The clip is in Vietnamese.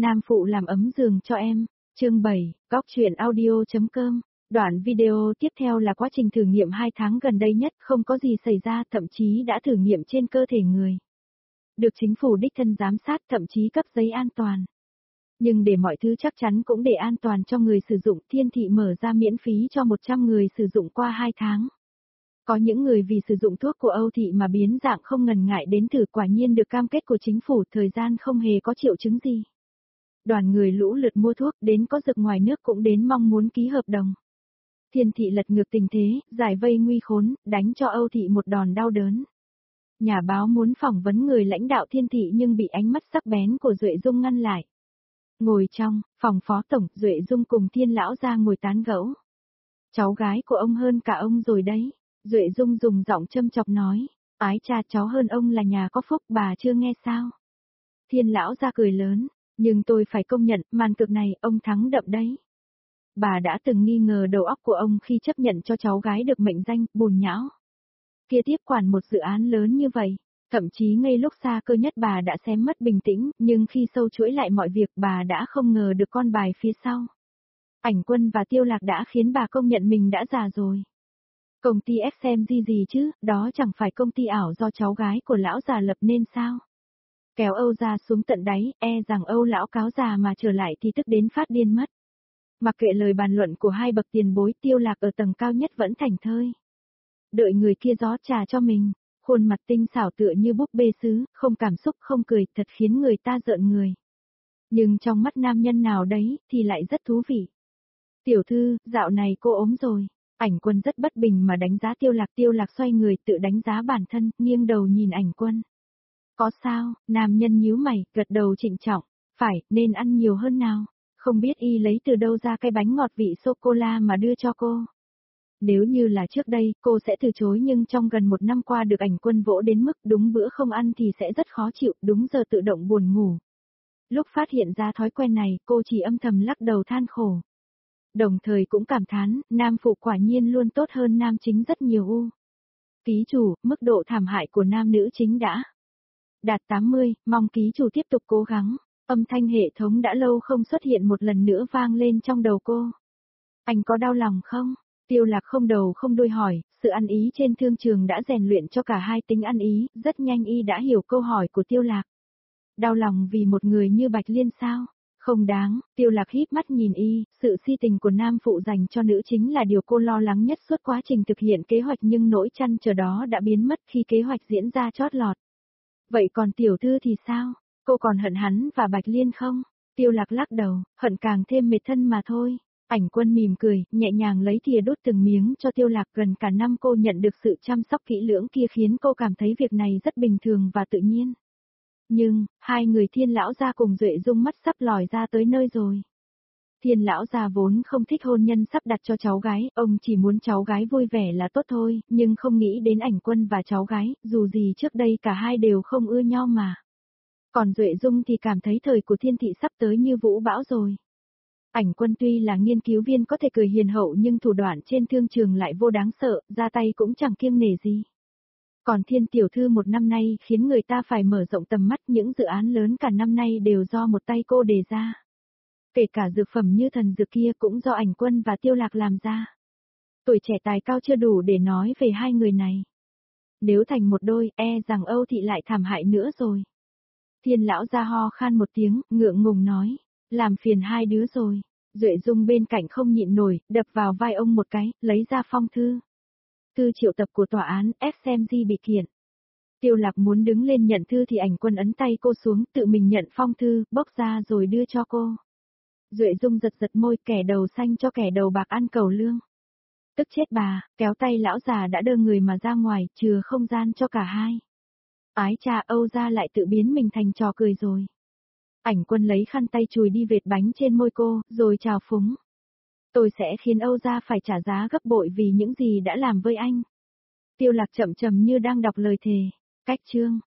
Nam phụ làm ấm giường cho em. Chương 7, góc truyện audio.com. Đoạn video tiếp theo là quá trình thử nghiệm 2 tháng gần đây nhất, không có gì xảy ra, thậm chí đã thử nghiệm trên cơ thể người. Được chính phủ đích thân giám sát, thậm chí cấp giấy an toàn. Nhưng để mọi thứ chắc chắn cũng để an toàn cho người sử dụng, Thiên Thị mở ra miễn phí cho 100 người sử dụng qua 2 tháng. Có những người vì sử dụng thuốc của Âu Thị mà biến dạng không ngần ngại đến thử, quả nhiên được cam kết của chính phủ, thời gian không hề có triệu chứng gì. Đoàn người lũ lượt mua thuốc, đến có rực ngoài nước cũng đến mong muốn ký hợp đồng. Thiên Thị lật ngược tình thế, giải vây nguy khốn, đánh cho Âu Thị một đòn đau đớn. Nhà báo muốn phỏng vấn người lãnh đạo Thiên Thị nhưng bị ánh mắt sắc bén của Duệ Dung ngăn lại. Ngồi trong phòng phó tổng, Duệ Dung cùng Thiên lão ra ngồi tán gẫu. Cháu gái của ông hơn cả ông rồi đấy. Duệ Dung dùng giọng châm chọc nói, ái cha, cháu hơn ông là nhà có phúc, bà chưa nghe sao? Thiên lão ra cười lớn, nhưng tôi phải công nhận, màn kịch này ông thắng đậm đấy. Bà đã từng nghi ngờ đầu óc của ông khi chấp nhận cho cháu gái được mệnh danh bùn nhão. Kia tiếp quản một dự án lớn như vậy, thậm chí ngay lúc xa cơ nhất bà đã xém mất bình tĩnh, nhưng khi sâu chuỗi lại mọi việc bà đã không ngờ được con bài phía sau. Ảnh Quân và Tiêu Lạc đã khiến bà công nhận mình đã già rồi. Công ty FMG gì chứ, đó chẳng phải công ty ảo do cháu gái của lão già lập nên sao? Kéo Âu ra xuống tận đáy, rằng Âu lão cáo già mà trở lại thì tức đến phát điên mất. Mặc kệ lời bàn luận của hai bậc tiền bối, Tiêu Lạc ở tầng cao nhất vẫn thảnh thơi. Đợi người kia rót trà cho mình, khuôn mặt tinh xảo tựa như búp bê sứ, không cảm xúc không cười, thật khiến người ta rợn người. Nhưng trong mắt nam nhân nào đấy, thì lại rất thú vị. Tiểu thư, dạo này cô ốm rồi. Ảnh Quân rất bất bình mà đánh giá Tiêu Lạc xoay người tự đánh giá bản thân, nghiêng đầu nhìn Ảnh Quân. Có sao, nam nhân nhíu mày, gật đầu trịnh trọng, phải, nên ăn nhiều hơn nào. Không biết y lấy từ đâu ra cái bánh ngọt vị sô-cô-la mà đưa cho cô. Nếu như là trước đây, cô sẽ từ chối, nhưng trong gần 1 năm qua được Ảnh Quân vỗ đến mức đúng bữa không ăn thì sẽ rất khó chịu, đúng giờ tự động buồn ngủ. Lúc phát hiện ra thói quen này, cô chỉ âm thầm lắc đầu than khổ. Đồng thời cũng cảm thán, nam phụ quả nhiên luôn tốt hơn nam chính rất nhiều u. Ký chủ, mức độ thảm hại của nam nữ chính đã đạt 80, mong ký chủ tiếp tục cố gắng. Âm thanh hệ thống đã lâu không xuất hiện một lần nữa vang lên trong đầu cô. Anh có đau lòng không? Tiêu Lạc không đầu không đuôi hỏi, sự ăn ý trên thương trường đã rèn luyện cho cả hai tính ăn ý, rất nhanh y đã hiểu câu hỏi của Tiêu Lạc. Đau lòng vì một người như Bạch Liên sao? Không đáng, Tiêu Lạc híp mắt nhìn y, sự si tình của nam phụ dành cho nữ chính là điều cô lo lắng nhất suốt quá trình thực hiện kế hoạch, nhưng nỗi chăn trở đó đã biến mất khi kế hoạch diễn ra chót lọt. Vậy còn tiểu thư thì sao? Cô còn hận hắn và Bạch Liên không? Tiêu Lạc lắc đầu, hận càng thêm mệt thân mà thôi. Ảnh Quân mỉm cười, nhẹ nhàng lấy thìa đút từng miếng cho Tiêu Lạc. Gần cả năm cô nhận được sự chăm sóc kỹ lưỡng kia khiến cô cảm thấy việc này rất bình thường và tự nhiên. Nhưng, hai người Thiên lão gia cùng Duệ Dung mắt sắp lòi ra tới nơi rồi. Thiên lão gia vốn không thích hôn nhân sắp đặt cho cháu gái, ông chỉ muốn cháu gái vui vẻ là tốt thôi, nhưng không nghĩ đến Ảnh Quân và cháu gái, dù gì trước đây cả hai đều không ưa nhau mà. Còn Duệ Dung thì cảm thấy thời của Thiên Thị sắp tới như vũ bão rồi. Ảnh Quân tuy là nghiên cứu viên có thể cười hiền hậu nhưng thủ đoạn trên thương trường lại vô đáng sợ, ra tay cũng chẳng kiêng nể gì. Còn Thiên tiểu thư 1 năm nay khiến người ta phải mở rộng tầm mắt, những dự án lớn cả năm nay đều do một tay cô đề ra. Kể cả dược phẩm như thần dược kia cũng do Ảnh Quân và Tiêu Lạc làm ra. Tuổi trẻ tài cao chưa đủ để nói về hai người này. Nếu thành một đôi, rằng Âu Thị lại thảm hại nữa rồi. Thiên lão ra ho khan một tiếng, ngượng ngùng nói, làm phiền hai đứa rồi. Duệ Dung bên cạnh không nhịn nổi, đập vào vai ông một cái, lấy ra phong thư. Thư triệu tập của tòa án, FMG bị kiện. Tiêu Lạc muốn đứng lên nhận thư thì Ảnh Quân ấn tay cô xuống, tự mình nhận phong thư, bốc ra rồi đưa cho cô. Duệ Dung giật giật môi, kẻ đầu xanh cho kẻ đầu bạc ăn cầu lương. Tức chết bà, kéo tay lão già đã đơ người mà ra ngoài, chừa không gian cho cả hai. Ái cha, Âu gia lại tự biến mình thành trò cười rồi. Ảnh Quân lấy khăn tay chùi đi vệt bánh trên môi cô, rồi chào phúng. Tôi sẽ khiến Âu gia phải trả giá gấp bội vì những gì đã làm với anh. Tiêu Lạc chậm chậm như đang đọc lời thề. Cách chương.